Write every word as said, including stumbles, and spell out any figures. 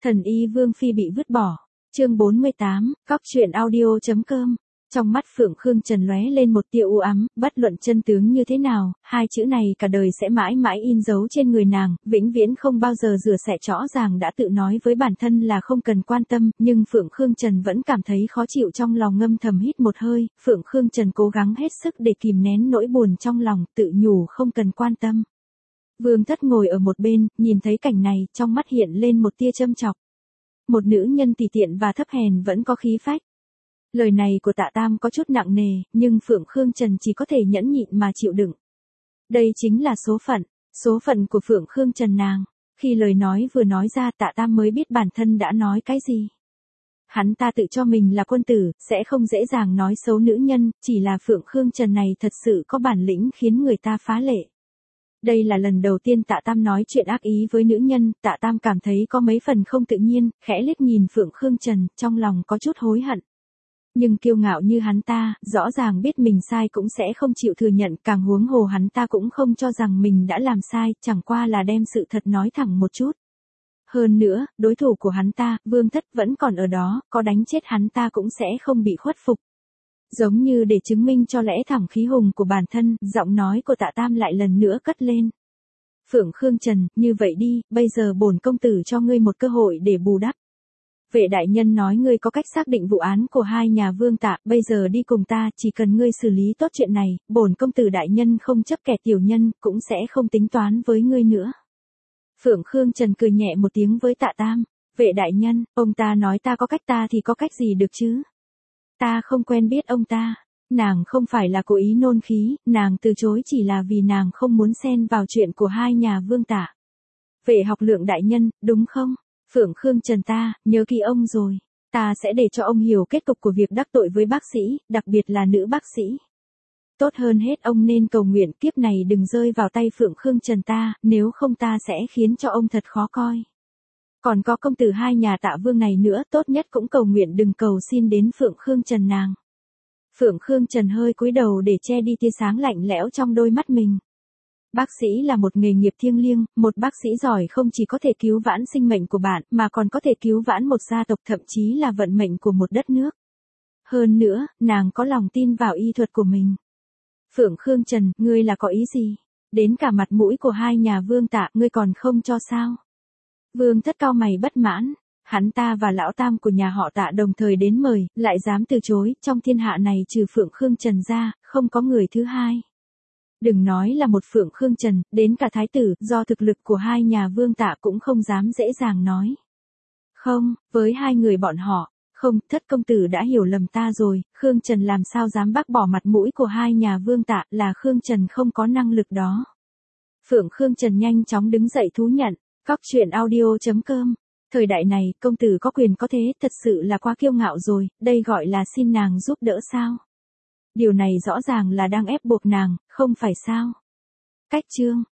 Thần y Vương Phi bị vứt bỏ. Chương bốn mươi tám, Cóc truyện audio chấm com. Trong mắt Phượng Khương Trần lóe lên một tia u ám, bất luận chân tướng như thế nào, hai chữ này cả đời sẽ mãi mãi in dấu trên người nàng, vĩnh viễn không bao giờ rửa sạch. Rõ ràng đã tự nói với bản thân là không cần quan tâm, nhưng Phượng Khương Trần vẫn cảm thấy khó chịu trong lòng, ngâm thầm hít một hơi. Phượng Khương Trần cố gắng hết sức để kìm nén nỗi buồn trong lòng, tự nhủ không cần quan tâm. Vương Thất ngồi ở một bên, nhìn thấy cảnh này, trong mắt hiện lên một tia châm chọc. Một nữ nhân tùy tiện và thấp hèn vẫn có khí phách. Lời này của Tạ Tam có chút nặng nề, nhưng Phượng Khương Trần chỉ có thể nhẫn nhịn mà chịu đựng. Đây chính là số phận, số phận của Phượng Khương Trần nàng. Khi lời nói vừa nói ra, Tạ Tam mới biết bản thân đã nói cái gì. Hắn ta tự cho mình là quân tử, sẽ không dễ dàng nói xấu nữ nhân, chỉ là Phượng Khương Trần này thật sự có bản lĩnh khiến người ta phá lệ. Đây là lần đầu tiên Tạ Tam nói chuyện ác ý với nữ nhân, Tạ Tam cảm thấy có mấy phần không tự nhiên, khẽ liếc nhìn Phượng Khương Trần, trong lòng có chút hối hận. Nhưng kiêu ngạo như hắn ta, rõ ràng biết mình sai cũng sẽ không chịu thừa nhận, càng huống hồ hắn ta cũng không cho rằng mình đã làm sai, chẳng qua là đem sự thật nói thẳng một chút. Hơn nữa, đối thủ của hắn ta, Vương Thất vẫn còn ở đó, có đánh chết hắn ta cũng sẽ không bị khuất phục. Giống như để chứng minh cho lẽ thẳng khí hùng của bản thân, giọng nói của Tạ Tam lại lần nữa cất lên. Phượng Khương Trần, như vậy đi, bây giờ bổn công tử cho ngươi một cơ hội để bù đắp. Vệ đại nhân nói ngươi có cách xác định vụ án của hai nhà Vương Tạ, bây giờ đi cùng ta, chỉ cần ngươi xử lý tốt chuyện này, bổn công tử đại nhân không chấp kẻ tiểu nhân, cũng sẽ không tính toán với ngươi nữa. Phượng Khương Trần cười nhẹ một tiếng với Tạ Tam, vệ đại nhân, ông ta nói ta có cách, ta thì có cách gì được chứ? Ta không quen biết ông ta. Nàng không phải là cố ý nôn khí, nàng từ chối chỉ là vì nàng không muốn xen vào chuyện của hai nhà Vương Tạ. Vệ học lượng đại nhân, đúng không? Phượng Khương Trần ta, nhớ kỹ ông rồi. Ta sẽ để cho ông hiểu kết cục của việc đắc tội với bác sĩ, đặc biệt là nữ bác sĩ. Tốt hơn hết ông nên cầu nguyện kiếp này đừng rơi vào tay Phượng Khương Trần ta, nếu không ta sẽ khiến cho ông thật khó coi. Còn có công tử hai nhà Tạ Vương này nữa, tốt nhất cũng cầu nguyện đừng cầu xin đến Phượng Khương Trần nàng. Phượng Khương Trần hơi cúi đầu để che đi tia sáng lạnh lẽo trong đôi mắt mình. Bác sĩ là một nghề nghiệp thiêng liêng, một bác sĩ giỏi không chỉ có thể cứu vãn sinh mệnh của bạn, mà còn có thể cứu vãn một gia tộc, thậm chí là vận mệnh của một đất nước. Hơn nữa, nàng có lòng tin vào y thuật của mình. Phượng Khương Trần, ngươi là có ý gì? Đến cả mặt mũi của hai nhà Vương Tạ, ngươi còn không cho sao? Vương Thất cau mày bất mãn, hắn ta và lão tam của nhà họ Tạ đồng thời đến mời, lại dám từ chối, trong thiên hạ này trừ Phượng Khương Trần ra, không có người thứ hai. Đừng nói là một Phượng Khương Trần, đến cả thái tử, do thực lực của hai nhà Vương Tạ cũng không dám dễ dàng nói. Không, với hai người bọn họ, không, Thất công tử đã hiểu lầm ta rồi, Khương Trần làm sao dám bác bỏ mặt mũi của hai nhà Vương Tạ, là Khương Trần không có năng lực đó. Phượng Khương Trần nhanh chóng đứng dậy thú nhận. Cóc truyện audio chấm com. Thời đại này, công tử có quyền có thế, thật sự là quá kiêu ngạo rồi, đây gọi là xin nàng giúp đỡ sao? Điều này rõ ràng là đang ép buộc nàng, không phải sao? Cách chương